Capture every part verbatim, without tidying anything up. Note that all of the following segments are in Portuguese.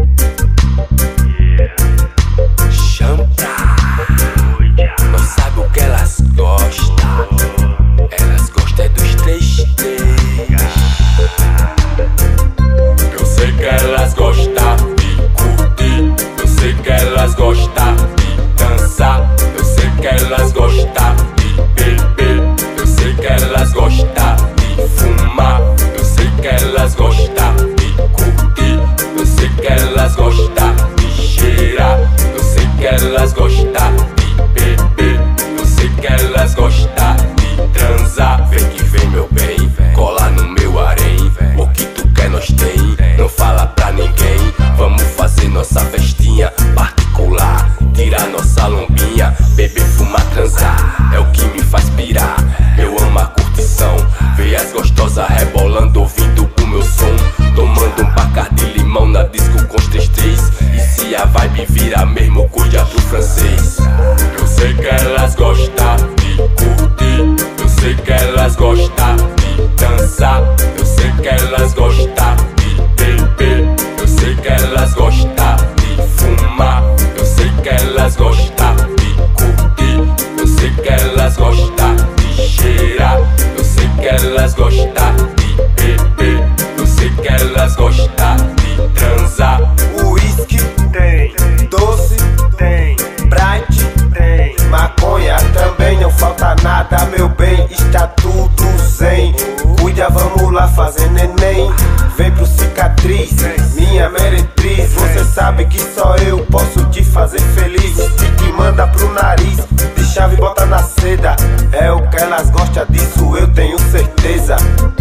Rebolando, ouvindo o meu som, tomando um bacardi de limão na disco com os três três. E se a vibe vira mesmo, cuida do francês. Eu sei que elas gostam de curtir, eu sei que elas gostam de dançar, eu sei que elas gostam de beber, eu sei que elas gostam de fumar, eu sei que elas gostam de curtir, eu sei que elas gostam de cheirar, eu sei que elas gostam de beber, eu sei que elas gostam de transar. Whisky tem, doce tem, bright tem, maconha também, não falta nada, meu bem, está tudo zen. Cuida, vamos lá fazer neném, vem pro cicatriz, minha meretriz. Você sabe que só eu posso te fazer feliz. Se te manda pro nariz, de chave bota na seda, é o que elas gostam disso, eu tenho certeza.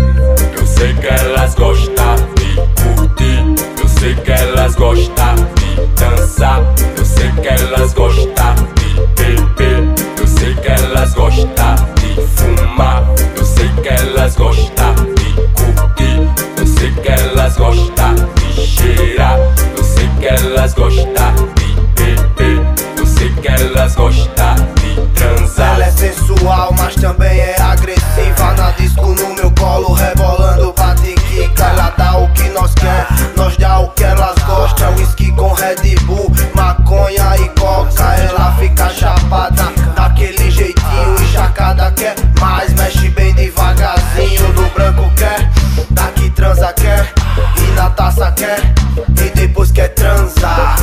Eu sei que elas gostam de curtir, eu sei que elas gostam de dançar, eu sei que elas gostam de beber, eu sei que elas gostam de fumar, eu sei que elas gostam de curtir, eu sei que elas gostam de cheirar, eu sei que elas gostam de beber, eu sei que elas gostam de transar. Ela é sensual, mas também é agressiva. Na disco no meu colo, rebolando bate-quica. Ela dá o que nós quer, nós dá o que elas gostam. Whisky com Red Bull, maconha e coca. Ela fica chapada, daquele jeitinho encharcada. Quer mais, mexe bem devagarzinho. Do branco quer, daqui transa quer, e na taça quer, e depois quer transar.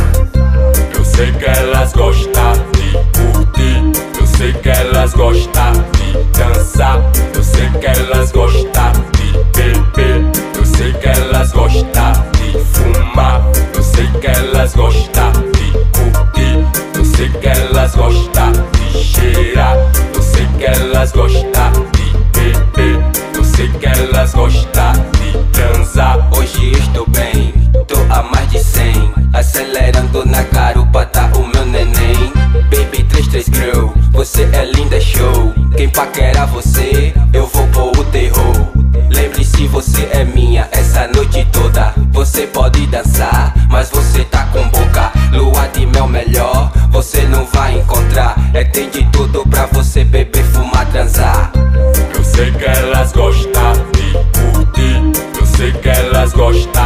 Eu sei que elas gostam de curtir, eu sei que elas gostam de dançar, eu sei que elas gostam de beber, eu sei que elas gostam de fumar, eu sei que elas gostam de curtir, eu sei que elas gostam de cheirar, eu sei que elas gostam de beber, eu sei que elas gostam de transar. Hoje estou bem, tô a mais de cem, acelerando na garupa tá o meu neném. Baby trinta e três Girl, você é linda, é show. Quem paquera você, eu vou pôr o terror. Lembre-se, você é minha essa noite toda. Você pode dançar, mas você tá com boca. Lua de mel melhor, você não vai encontrar. É tem de tudo pra você beber, fumar, transar. Eu sei que elas gostam de curtir, eu sei que elas gostam